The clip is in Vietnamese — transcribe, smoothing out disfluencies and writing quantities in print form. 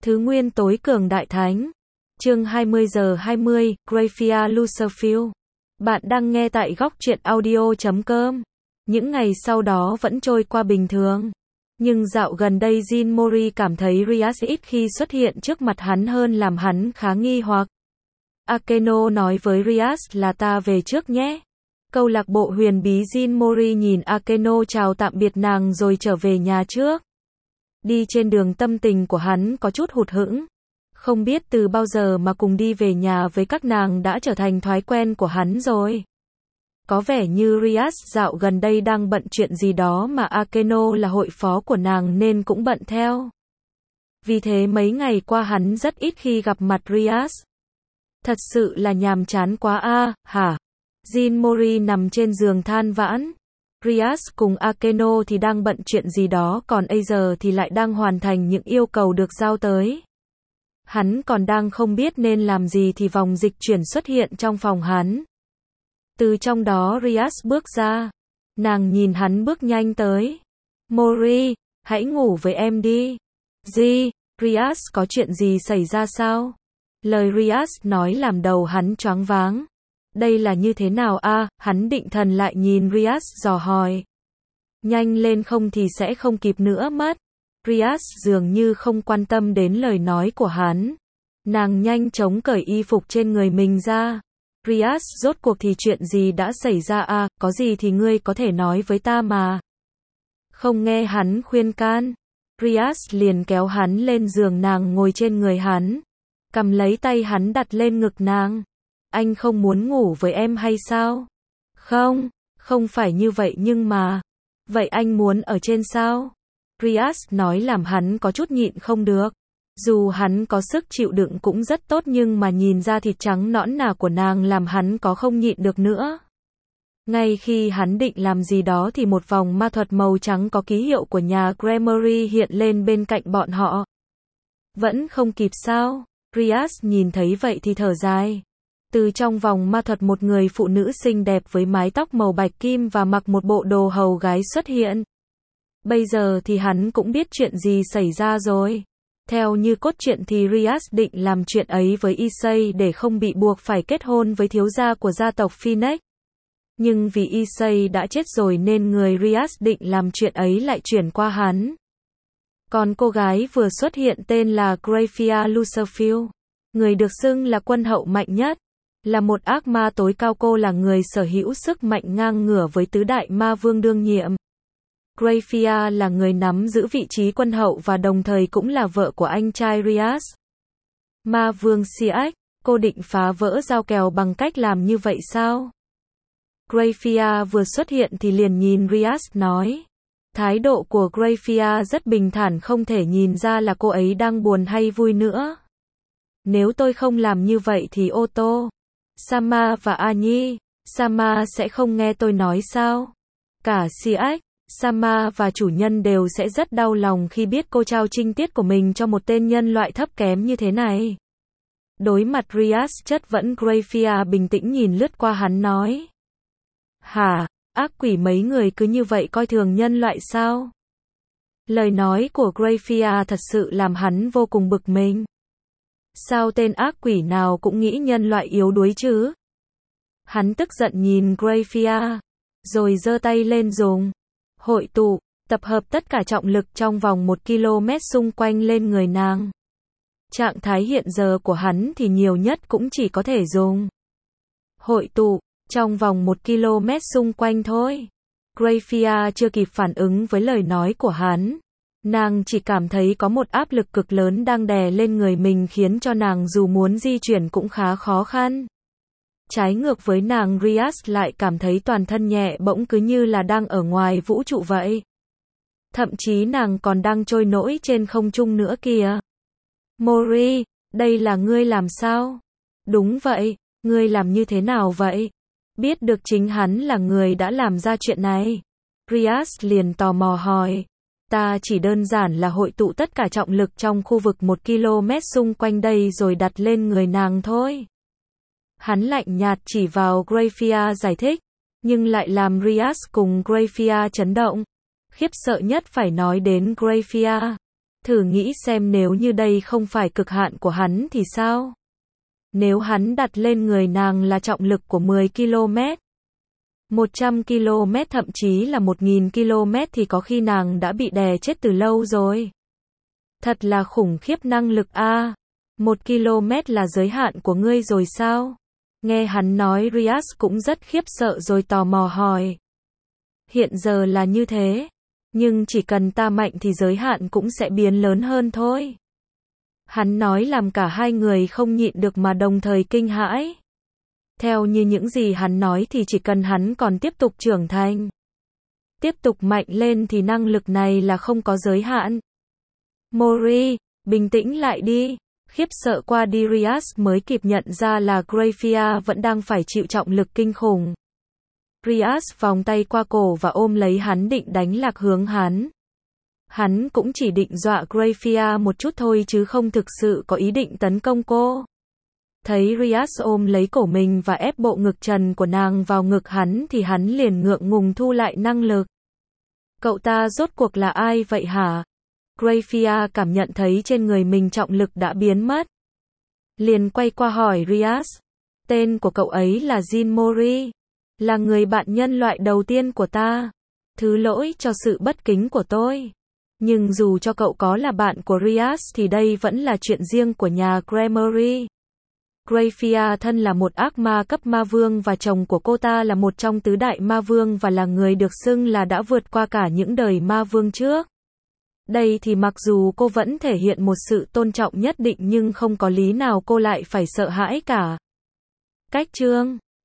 Thứ nguyên tối cường đại thánh. Chương 20:20, Graphia Lucerfield. Bạn đang nghe tại góc truyện audio.com. Những ngày sau đó vẫn trôi qua bình thường. Nhưng dạo gần đây Jin Mori cảm thấy Rias ít khi xuất hiện trước mặt hắn hơn làm hắn khá nghi hoặc. Akeno nói với Rias là ta về trước nhé. Câu lạc bộ huyền bí Jin Mori nhìn Akeno chào tạm biệt nàng rồi trở về nhà trước. Đi trên đường tâm tình của hắn có chút hụt hẫng. Không biết từ bao giờ mà cùng đi về nhà với các nàng đã trở thành thói quen của hắn rồi. Có vẻ như Rias dạo gần đây đang bận chuyện gì đó mà Akeno là hội phó của nàng nên cũng bận theo. Vì thế mấy ngày qua hắn rất ít khi gặp mặt Rias. Thật sự là nhàm chán quá a, hả? Jin Mori nằm trên giường than vãn. Rias cùng Akeno thì đang bận chuyện gì đó còn Acer thì lại đang hoàn thành những yêu cầu được giao tới. Hắn còn đang không biết nên làm gì thì vòng dịch chuyển xuất hiện trong phòng hắn. Từ trong đó Rias bước ra. Nàng nhìn hắn bước nhanh tới. Mori, hãy ngủ với em đi. Gì? Rias có chuyện gì xảy ra sao? Lời Rias nói làm đầu hắn choáng váng. Đây là như thế nào a? Hắn định thần lại nhìn Rias dò hỏi. Nhanh lên không thì sẽ không kịp nữa mất. Rias dường như không quan tâm đến lời nói của hắn. Nàng nhanh chóng cởi y phục trên người mình ra. Rias, rốt cuộc thì chuyện gì đã xảy ra a? Có gì thì ngươi có thể nói với ta mà. Không nghe hắn khuyên can. Rias liền kéo hắn lên giường, nàng ngồi trên người hắn. Cầm lấy tay hắn đặt lên ngực nàng. Anh không muốn ngủ với em hay sao? Không, không phải như vậy nhưng mà. Vậy anh muốn ở trên sao? Rias nói làm hắn có chút nhịn không được. Dù hắn có sức chịu đựng cũng rất tốt nhưng mà nhìn ra thịt trắng nõn nà của nàng làm hắn có không nhịn được nữa. Ngay khi hắn định làm gì đó thì một vòng ma thuật màu trắng có ký hiệu của nhà Gremory hiện lên bên cạnh bọn họ. Vẫn không kịp sao? Rias nhìn thấy vậy thì thở dài. Từ trong vòng ma thuật một người phụ nữ xinh đẹp với mái tóc màu bạch kim và mặc một bộ đồ hầu gái xuất hiện. Bây giờ thì hắn cũng biết chuyện gì xảy ra rồi. Theo như cốt truyện thì Rias định làm chuyện ấy với Issei để không bị buộc phải kết hôn với thiếu gia của gia tộc Phoenix. Nhưng vì Issei đã chết rồi nên người Rias định làm chuyện ấy lại chuyển qua hắn. Còn cô gái vừa xuất hiện tên là Graphia Lucerfield. Người được xưng là quân hậu mạnh nhất. Là một ác ma tối cao, cô là người sở hữu sức mạnh ngang ngửa với tứ đại ma vương đương nhiệm. Graphia là người nắm giữ vị trí quân hậu và đồng thời cũng là vợ của anh trai Rias. Ma vương Siak, cô định phá vỡ giao kèo bằng cách làm như vậy sao? Graphia vừa xuất hiện thì liền nhìn Rias nói. Thái độ của Graphia rất bình thản, không thể nhìn ra là cô ấy đang buồn hay vui nữa. Nếu tôi không làm như vậy thì Otto, Sama và Anyi, Sama sẽ không nghe tôi nói sao? Cả Siak, Sama và chủ nhân đều sẽ rất đau lòng khi biết cô trao trinh tiết của mình cho một tên nhân loại thấp kém như thế này. Đối mặt Rias chất vấn, Graphia bình tĩnh nhìn lướt qua hắn nói. Hả, ác quỷ mấy người cứ như vậy coi thường nhân loại sao? Lời nói của Graphia thật sự làm hắn vô cùng bực mình. Sao tên ác quỷ nào cũng nghĩ nhân loại yếu đuối chứ? Hắn tức giận nhìn Graphia, rồi giơ tay lên dùng. Hội tụ, tập hợp tất cả trọng lực trong vòng 1 km xung quanh lên người nàng. Trạng thái hiện giờ của hắn thì nhiều nhất cũng chỉ có thể dùng. Hội tụ, trong vòng 1 km xung quanh thôi. Graphia chưa kịp phản ứng với lời nói của hắn. Nàng chỉ cảm thấy có một áp lực cực lớn đang đè lên người mình khiến cho nàng dù muốn di chuyển cũng khá khó khăn. Trái ngược với nàng, Rias lại cảm thấy toàn thân nhẹ bỗng cứ như là đang ở ngoài vũ trụ vậy. Thậm chí nàng còn đang trôi nổi trên không trung nữa kìa. Mori, đây là ngươi làm sao? Đúng vậy, ngươi làm như thế nào vậy? Biết được chính hắn là người đã làm ra chuyện này. Rias liền tò mò hỏi. Ta chỉ đơn giản là hội tụ tất cả trọng lực trong khu vực 1 km xung quanh đây rồi đặt lên người nàng thôi. Hắn lạnh nhạt chỉ vào Graphia giải thích, nhưng lại làm Rias cùng Graphia chấn động. Khiếp sợ nhất phải nói đến Graphia. Thử nghĩ xem nếu như đây không phải cực hạn của hắn thì sao? Nếu hắn đặt lên người nàng là trọng lực của 10 km, 100 km thậm chí là 1000 km thì có khi nàng đã bị đè chết từ lâu rồi. Thật là khủng khiếp năng lực a. 1 km là giới hạn của ngươi rồi sao? Nghe hắn nói Rias cũng rất khiếp sợ rồi tò mò hỏi. Hiện giờ là như thế, nhưng chỉ cần ta mạnh thì giới hạn cũng sẽ biến lớn hơn thôi. Hắn nói làm cả hai người không nhịn được mà đồng thời kinh hãi. Theo như những gì hắn nói thì chỉ cần hắn còn tiếp tục trưởng thành, tiếp tục mạnh lên thì năng lực này là không có giới hạn. Mori, bình tĩnh lại đi. Khiếp sợ qua đi Rias mới kịp nhận ra là Grafia vẫn đang phải chịu trọng lực kinh khủng. Rias vòng tay qua cổ và ôm lấy hắn định đánh lạc hướng hắn. Hắn cũng chỉ định dọa Grafia một chút thôi chứ không thực sự có ý định tấn công cô. Thấy Rias ôm lấy cổ mình và ép bộ ngực trần của nàng vào ngực hắn thì hắn liền ngượng ngùng thu lại năng lực. Cậu ta rốt cuộc là ai vậy hả? Grafia cảm nhận thấy trên người mình trọng lực đã biến mất. Liền quay qua hỏi Rias. Tên của cậu ấy là Jin Mori. Là người bạn nhân loại đầu tiên của ta. Thứ lỗi cho sự bất kính của tôi. Nhưng dù cho cậu có là bạn của Rias thì đây vẫn là chuyện riêng của nhà Gremory. Grafia thân là một ác ma cấp ma vương và chồng của cô ta là một trong tứ đại ma vương và là người được xưng là đã vượt qua cả những đời ma vương trước. Đây thì mặc dù cô vẫn thể hiện một sự tôn trọng nhất định nhưng không có lý nào cô lại phải sợ hãi cả. Cách chương